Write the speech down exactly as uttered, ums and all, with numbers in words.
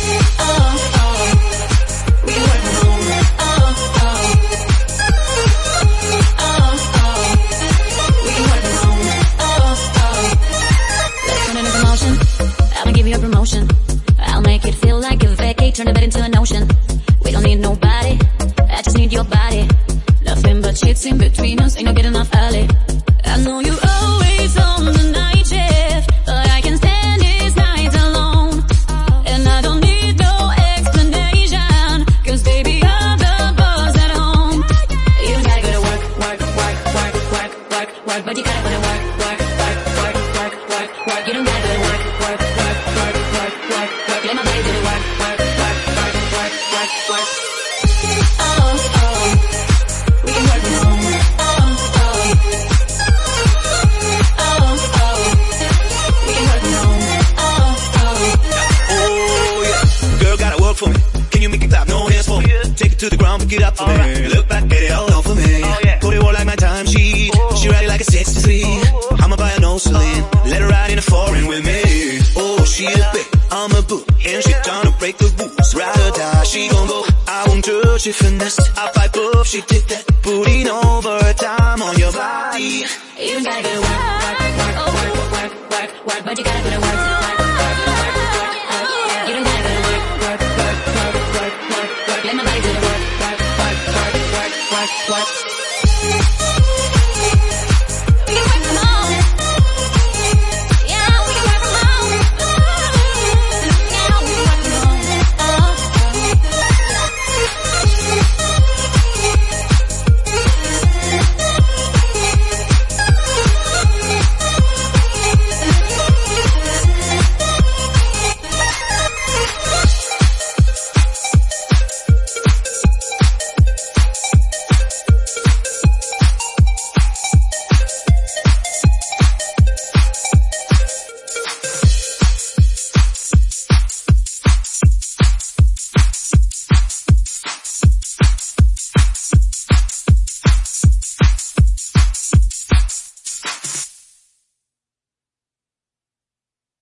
I'll make it feel like a vacate, turn the bed into an ocean. We don't need nobody, I just need your body. Nothing but shits in between us, ain't no getting enough early. I know you always on the night shift, but I can stand these nights alone. And I don't need no explanation, cause baby I'm the boss at home. You gotta go to work, work, work, work, work, work, work, but you gotta go to work, work, work, work, work, work, work. You don't gotta go to work, work, work, work, work, work, work. Let my body do the work, work, work, work, work, work, work. Oh, oh, we can work from home. Oh, oh, oh, oh, we can work from home. Oh, oh. Oh yeah, girl gotta work for me. Can you make it clap? No hands for me. Take it to the ground, pick it up for me. Right. Look back, get it all on for me. Oh, yeah. Put it all like my time sheet. Oh. She ride it like a sixty-three. Oh. I'ma buy a no Celine. Oh. Let her ride in a foreign with me. Oh, she a bit, I'm a boo, and she trying to break the rules. Ride or die, she gon' go. I won't judge, she finesse. I fight up, she did that. Putting overtime on your body. You gotta go to work, work, work, work, work, work, work, but you gotta go to work, work, work, work, work, work. You don't gotta go to work, work, work, work, work, work, work. Let my body do the work, work, work, work, work, work, work.